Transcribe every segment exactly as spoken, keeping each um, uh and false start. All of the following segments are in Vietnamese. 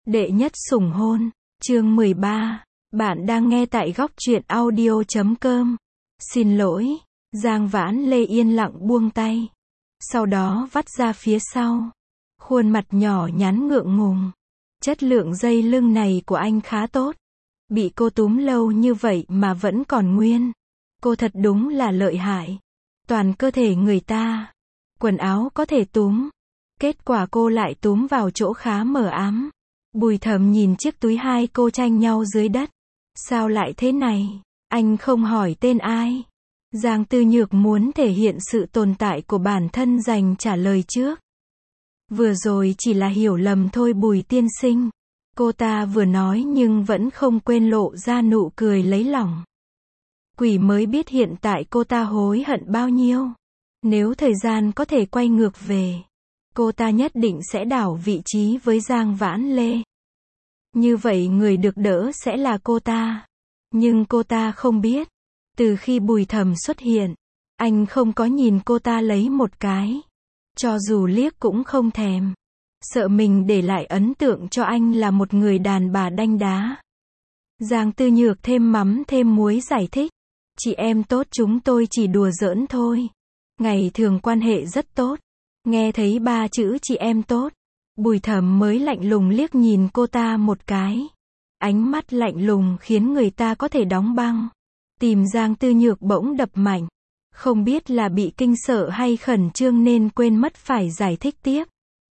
Đệ nhất sủng hôn, chương mười ba. Bạn đang nghe tại góc truyện audio chấm com. Xin lỗi, Giang Vãn Lê yên lặng buông tay. Sau đó vắt ra phía sau. Khuôn mặt nhỏ nhắn ngượng ngùng. Chất lượng dây lưng này của anh khá tốt. Bị cô túm lâu như vậy mà vẫn còn nguyên. Cô thật đúng là lợi hại. Toàn cơ thể người ta. Quần áo có thể túm. Kết quả cô lại túm vào chỗ khá mờ ám. Bùi Thầm nhìn chiếc túi hai cô tranh nhau dưới đất. Sao lại thế này? Anh không hỏi tên ai. Giang Tư Nhược muốn thể hiện sự tồn tại của bản thân dành trả lời trước. Vừa rồi chỉ là hiểu lầm thôi Bùi tiên sinh. Cô ta vừa nói nhưng vẫn không quên lộ ra nụ cười lấy lòng. Quỷ mới biết hiện tại cô ta hối hận bao nhiêu. Nếu thời gian có thể quay ngược về, cô ta nhất định sẽ đảo vị trí với Giang Vãn Lê. Như vậy người được đỡ sẽ là cô ta. Nhưng cô ta không biết. Từ khi Bùi Thầm xuất hiện, anh không có nhìn cô ta lấy một cái. Cho dù liếc cũng không thèm. Sợ mình để lại ấn tượng cho anh là một người đàn bà đanh đá. Giang Tư Nhược thêm mắm thêm muối giải thích. Chị em tốt chúng tôi chỉ đùa giỡn thôi. Ngày thường quan hệ rất tốt. Nghe thấy ba chữ chị em tốt, Bùi Thầm mới lạnh lùng liếc nhìn cô ta một cái. Ánh mắt lạnh lùng khiến người ta có thể đóng băng. Tìm Giang Tư Nhược bỗng đập mạnh. Không biết là bị kinh sợ hay khẩn trương nên quên mất phải giải thích tiếp.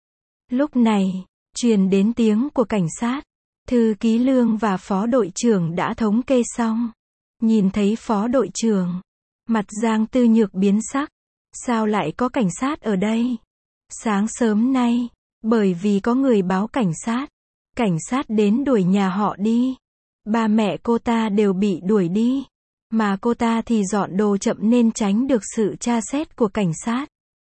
Lúc này, truyền đến tiếng của cảnh sát. Thư ký Lương và phó đội trưởng đã thống kê xong. Nhìn thấy phó đội trưởng, mặt Giang Tư Nhược biến sắc. Sao lại có cảnh sát ở đây? Sáng sớm nay, bởi vì có người báo cảnh sát. Cảnh sát đến đuổi nhà họ đi. Ba mẹ cô ta đều bị đuổi đi. Mà cô ta thì dọn đồ chậm nên tránh được sự tra xét của cảnh sát.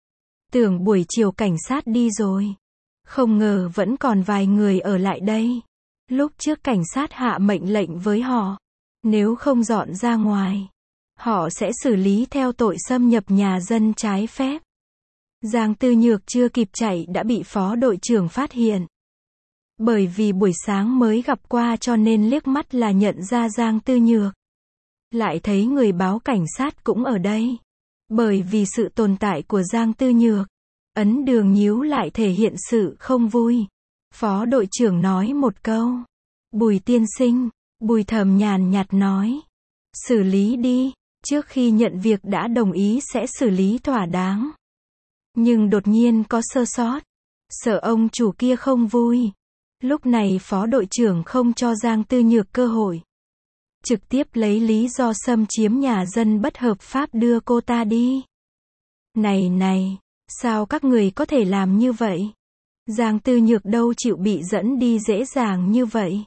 Tưởng buổi chiều cảnh sát đi rồi. Không ngờ vẫn còn vài người ở lại đây. Lúc trước cảnh sát hạ mệnh lệnh với họ. Nếu không dọn ra ngoài, họ sẽ xử lý theo tội xâm nhập nhà dân trái phép. Giang Tư Nhược chưa kịp chạy đã bị phó đội trưởng phát hiện. Bởi vì buổi sáng mới gặp qua cho nên liếc mắt là nhận ra Giang Tư Nhược. Lại thấy người báo cảnh sát cũng ở đây. Bởi vì sự tồn tại của Giang Tư Nhược, ấn đường nhíu lại thể hiện sự không vui. Phó đội trưởng nói một câu. Bùi tiên sinh, Bùi Thầm nhàn nhạt nói. Xử lý đi, trước khi nhận việc đã đồng ý sẽ xử lý thỏa đáng. Nhưng đột nhiên có sơ sót. Sợ ông chủ kia không vui. Lúc này phó đội trưởng không cho Giang Tư Nhược cơ hội. Trực tiếp lấy lý do xâm chiếm nhà dân bất hợp pháp đưa cô ta đi. Này này, sao các người có thể làm như vậy? Giang Tư Nhược đâu chịu bị dẫn đi dễ dàng như vậy.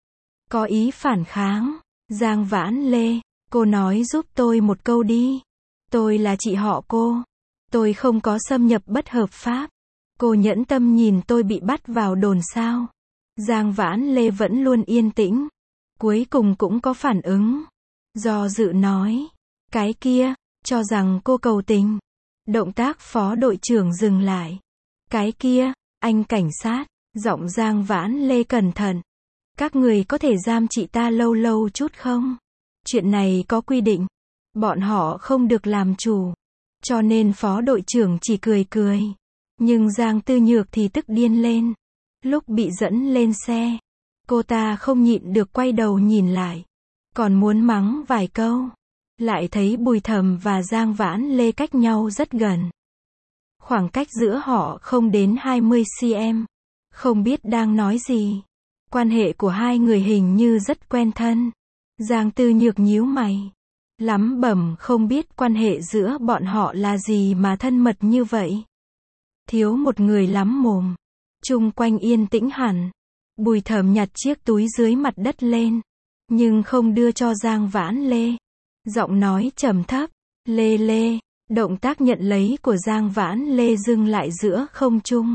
Có ý phản kháng. Giang Vãn Lê, cô nói giúp tôi một câu đi. Tôi là chị họ cô. Tôi không có xâm nhập bất hợp pháp. Cô nhẫn tâm nhìn tôi bị bắt vào đồn sao? Giang Vãn Lê vẫn luôn yên tĩnh. Cuối cùng cũng có phản ứng. Do dự nói. Cái kia, cho rằng cô cầu tình. Động tác phó đội trưởng dừng lại. Cái kia, anh cảnh sát. Giọng Giang Vãn Lê cẩn thận. Các người có thể giam chị ta lâu lâu chút không? Chuyện này có quy định. Bọn họ không được làm chủ. Cho nên phó đội trưởng chỉ cười cười. Nhưng Giang Tư Nhược thì tức điên lên. Lúc bị dẫn lên xe, cô ta không nhịn được quay đầu nhìn lại. Còn muốn mắng vài câu. Lại thấy Bùi Thầm và Giang Vãn Lê cách nhau rất gần. Khoảng cách giữa họ không đến hai mươi xăng-ti-mét. Không biết đang nói gì. Quan hệ của hai người hình như rất quen thân. Giang Tư Nhược nhíu mày. Lắm bẩm không biết quan hệ giữa bọn họ là gì mà thân mật như vậy. Thiếu một người lắm mồm. Chung quanh yên tĩnh hẳn. Bùi Thầm nhặt chiếc túi dưới mặt đất lên. Nhưng không đưa cho Giang Vãn Lê. Giọng nói trầm thấp. Lê Lê. Động tác nhận lấy của Giang Vãn Lê dừng lại giữa không trung.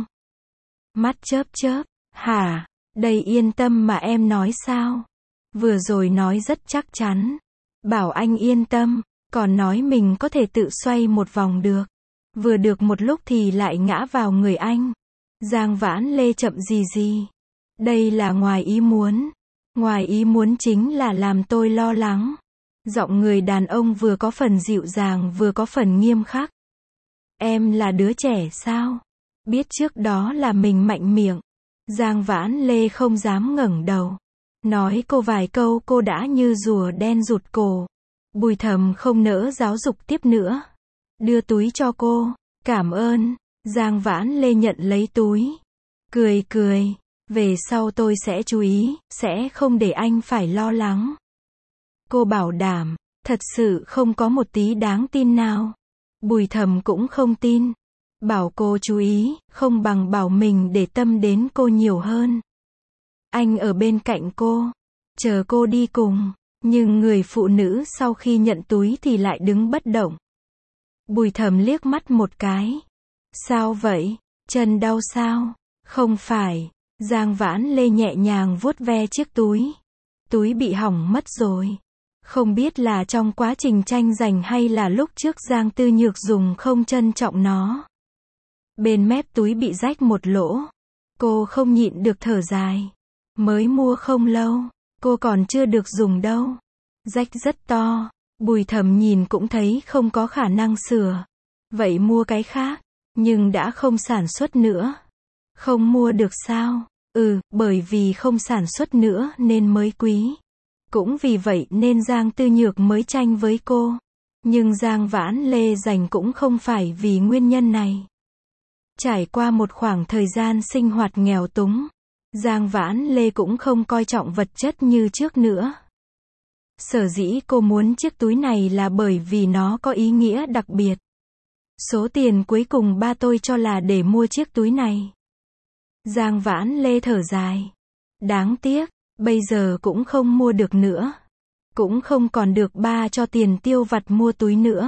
Mắt chớp chớp. Hả? Đây yên tâm mà em nói sao? Vừa rồi nói rất chắc chắn. Bảo anh yên tâm. Còn nói mình có thể tự xoay một vòng được. Vừa được một lúc thì lại ngã vào người anh. Giang Vãn Lê chậm gì gì. Đây là ngoài ý muốn. Ngoài ý muốn chính là làm tôi lo lắng. Giọng người đàn ông vừa có phần dịu dàng vừa có phần nghiêm khắc. Em là đứa trẻ sao? Biết trước đó là mình mạnh miệng. Giang Vãn Lê không dám ngẩng đầu. Nói cô vài câu cô đã như rùa đen rụt cổ. Bùi Thầm không nỡ giáo dục tiếp nữa. Đưa túi cho cô. Cảm ơn. Giang Vãn Lê nhận lấy túi. Cười cười. Về sau tôi sẽ chú ý, sẽ không để anh phải lo lắng. Cô bảo đảm, thật sự không có một tí đáng tin nào. Bùi Thầm cũng không tin. Bảo cô chú ý, không bằng bảo mình để tâm đến cô nhiều hơn. Anh ở bên cạnh cô, chờ cô đi cùng, nhưng người phụ nữ sau khi nhận túi thì lại đứng bất động. Bùi Thầm liếc mắt một cái. Sao vậy? Chân đau sao? Không phải. Giang Vãn Lê nhẹ nhàng vuốt ve chiếc túi. Túi bị hỏng mất rồi. Không biết là trong quá trình tranh giành hay là lúc trước Giang Tư Nhược dùng không trân trọng nó. Bên mép túi bị rách một lỗ. Cô không nhịn được thở dài. Mới mua không lâu, cô còn chưa được dùng đâu. Rách rất to. Bùi Thầm nhìn cũng thấy không có khả năng sửa. Vậy mua cái khác, nhưng đã không sản xuất nữa. Không mua được sao? Ừ, bởi vì không sản xuất nữa nên mới quý. Cũng vì vậy nên Giang Tư Nhược mới tranh với cô. Nhưng Giang Vãn Lê giành cũng không phải vì nguyên nhân này. Trải qua một khoảng thời gian sinh hoạt nghèo túng, Giang Vãn Lê cũng không coi trọng vật chất như trước nữa. Sở dĩ cô muốn chiếc túi này là bởi vì nó có ý nghĩa đặc biệt. Số tiền cuối cùng ba tôi cho là để mua chiếc túi này. Giang Vãn Lê thở dài. Đáng tiếc, bây giờ cũng không mua được nữa. Cũng không còn được ba cho tiền tiêu vặt mua túi nữa.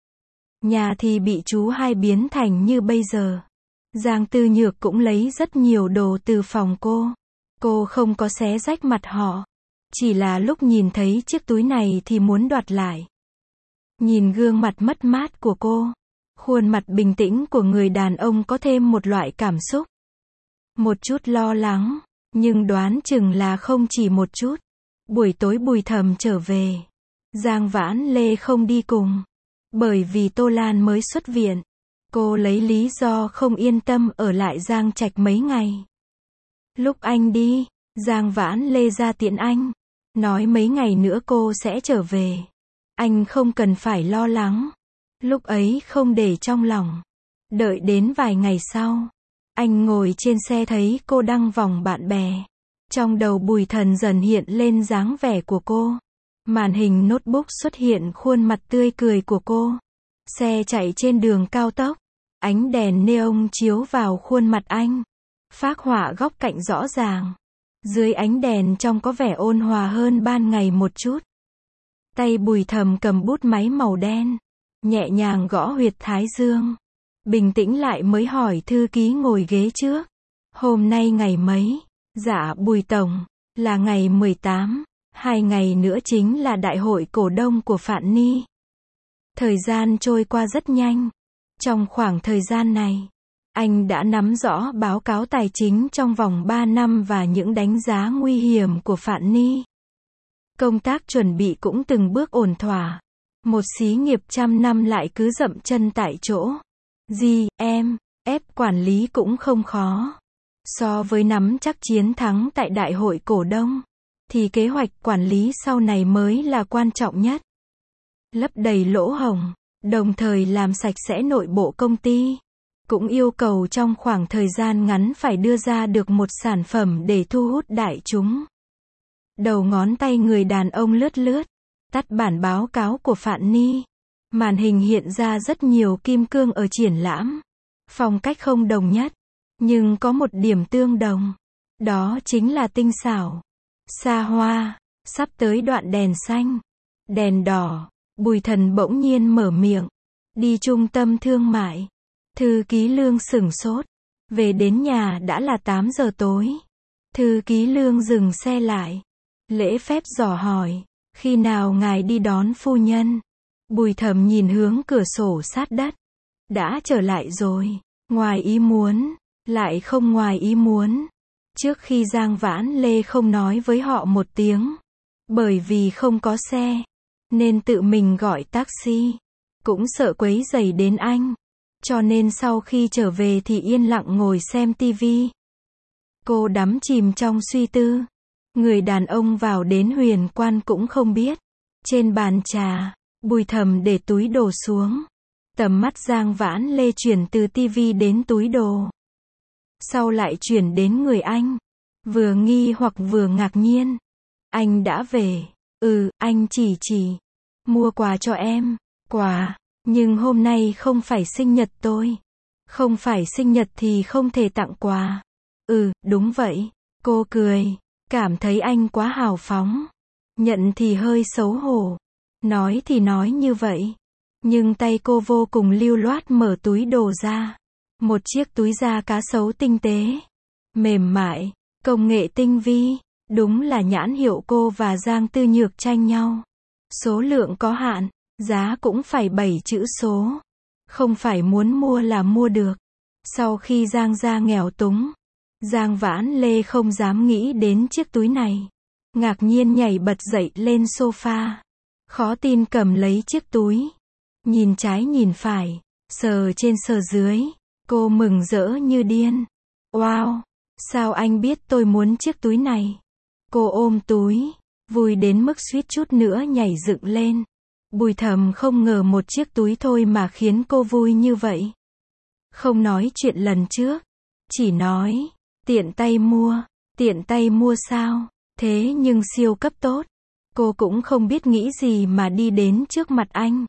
Nhà thì bị chú hai biến thành như bây giờ. Giang Tư Nhược cũng lấy rất nhiều đồ từ phòng cô. Cô không có xé rách mặt họ. Chỉ là lúc nhìn thấy chiếc túi này thì muốn đoạt lại. Nhìn gương mặt mất mát của cô. Khuôn mặt bình tĩnh của người đàn ông có thêm một loại cảm xúc. Một chút lo lắng. Nhưng đoán chừng là không chỉ một chút. Buổi tối Bùi Thầm trở về. Giang Vãn Lê không đi cùng. Bởi vì Tô Lan mới xuất viện. Cô lấy lý do không yên tâm ở lại Giang Trạch mấy ngày. Lúc anh đi, Giang Vãn Lê ra tiễn anh. Nói mấy ngày nữa cô sẽ trở về. Anh không cần phải lo lắng. Lúc ấy không để trong lòng. Đợi đến vài ngày sau. Anh ngồi trên xe thấy cô đăng vòng bạn bè. Trong đầu Bùi Thần dần hiện lên dáng vẻ của cô. Màn hình notebook xuất hiện khuôn mặt tươi cười của cô. Xe chạy trên đường cao tốc. Ánh đèn neon chiếu vào khuôn mặt anh. Phác họa góc cạnh rõ ràng. Dưới ánh đèn trông có vẻ ôn hòa hơn ban ngày một chút. Tay Bùi Thầm cầm bút máy màu đen. Nhẹ nhàng gõ huyệt thái dương. Bình tĩnh lại mới hỏi thư ký ngồi ghế trước. Hôm nay ngày mấy? Dạ Bùi Tổng, là ngày mười tám. Hai ngày nữa chính là đại hội cổ đông của Phạn Ni. Thời gian trôi qua rất nhanh. Trong khoảng thời gian này, anh đã nắm rõ báo cáo tài chính trong vòng ba năm và những đánh giá nguy hiểm của Phạn Ni. Công tác chuẩn bị cũng từng bước ổn thỏa. Một xí nghiệp trăm năm lại cứ dậm chân tại chỗ. Gì, em, ép quản lý cũng không khó. So với nắm chắc chiến thắng tại đại hội cổ đông, thì kế hoạch quản lý sau này mới là quan trọng nhất. Lấp đầy lỗ hổng, đồng thời làm sạch sẽ nội bộ công ty. Cũng yêu cầu trong khoảng thời gian ngắn phải đưa ra được một sản phẩm để thu hút đại chúng. Đầu ngón tay người đàn ông lướt lướt, tắt bản báo cáo của Phạn Ni. Màn hình hiện ra rất nhiều kim cương ở triển lãm. Phong cách không đồng nhất, nhưng có một điểm tương đồng. Đó chính là tinh xảo, xa hoa. Sắp tới đoạn đèn xanh, đèn đỏ, Bùi Thần bỗng nhiên mở miệng. Đi trung tâm thương mại. Thư ký Lương sửng sốt. Về đến nhà đã là tám giờ tối. Thư ký Lương dừng xe lại. Lễ phép dò hỏi. Khi nào ngài đi đón phu nhân? Bùi Thầm nhìn hướng cửa sổ sát đất. Đã trở lại rồi. Ngoài ý muốn. Lại không ngoài ý muốn. Trước khi Giang Vãn Lê không nói với họ một tiếng, bởi vì không có xe, nên tự mình gọi taxi. Cũng sợ quấy rầy đến anh, cho nên sau khi trở về thì yên lặng ngồi xem tivi. Cô đắm chìm trong suy tư. Người đàn ông vào đến Huyền Quan cũng không biết. Trên bàn trà, Bùi Thầm để túi đồ xuống. Tầm mắt Giang Vãn Lê chuyển từ tivi đến túi đồ. Sau lại chuyển đến người anh. Vừa nghi hoặc vừa ngạc nhiên. Anh đã về. Ừ, anh chỉ chỉ. Mua quà cho em. Quà. Nhưng hôm nay không phải sinh nhật tôi. Không phải sinh nhật thì không thể tặng quà. Ừ, đúng vậy. Cô cười. Cảm thấy anh quá hào phóng. Nhận thì hơi xấu hổ. Nói thì nói như vậy. Nhưng tay cô vô cùng lưu loát mở túi đồ ra. Một chiếc túi da cá sấu tinh tế. Mềm mại. Công nghệ tinh vi. Đúng là nhãn hiệu cô và Giang Tư Nhược tranh nhau. Số lượng có hạn. Giá cũng phải bảy chữ số. Không phải muốn mua là mua được. Sau khi Giang gia nghèo túng, Giang Vãn Lê không dám nghĩ đến chiếc túi này. Ngạc nhiên nhảy bật dậy lên sofa. Khó tin cầm lấy chiếc túi. Nhìn trái nhìn phải. Sờ trên sờ dưới. Cô mừng rỡ như điên. Wow! Sao anh biết tôi muốn chiếc túi này? Cô ôm túi. Vui đến mức suýt chút nữa nhảy dựng lên. Bùi Thầm không ngờ một chiếc túi thôi mà khiến cô vui như vậy. Không nói chuyện lần trước. Chỉ nói. Tiện tay mua. Tiện tay mua sao? Thế nhưng siêu cấp tốt. Cô cũng không biết nghĩ gì mà đi đến trước mặt anh.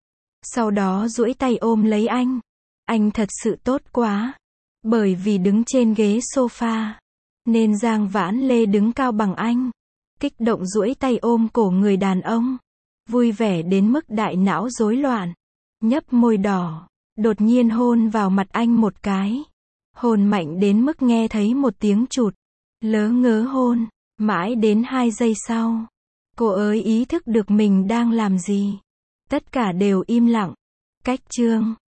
Sau đó duỗi tay ôm lấy anh. Anh thật sự tốt quá. Bởi vì đứng trên ghế sofa, nên Giang Vãn Lê đứng cao bằng anh. Kích động duỗi tay ôm cổ người đàn ông. Vui vẻ đến mức đại não rối loạn. Nhấp môi đỏ. Đột nhiên hôn vào mặt anh một cái. Hôn mạnh đến mức nghe thấy một tiếng chụt. Lớ ngớ hôn. Mãi đến hai giây sau. Cô ấy ý thức được mình đang làm gì. Tất cả đều im lặng. Cách chương.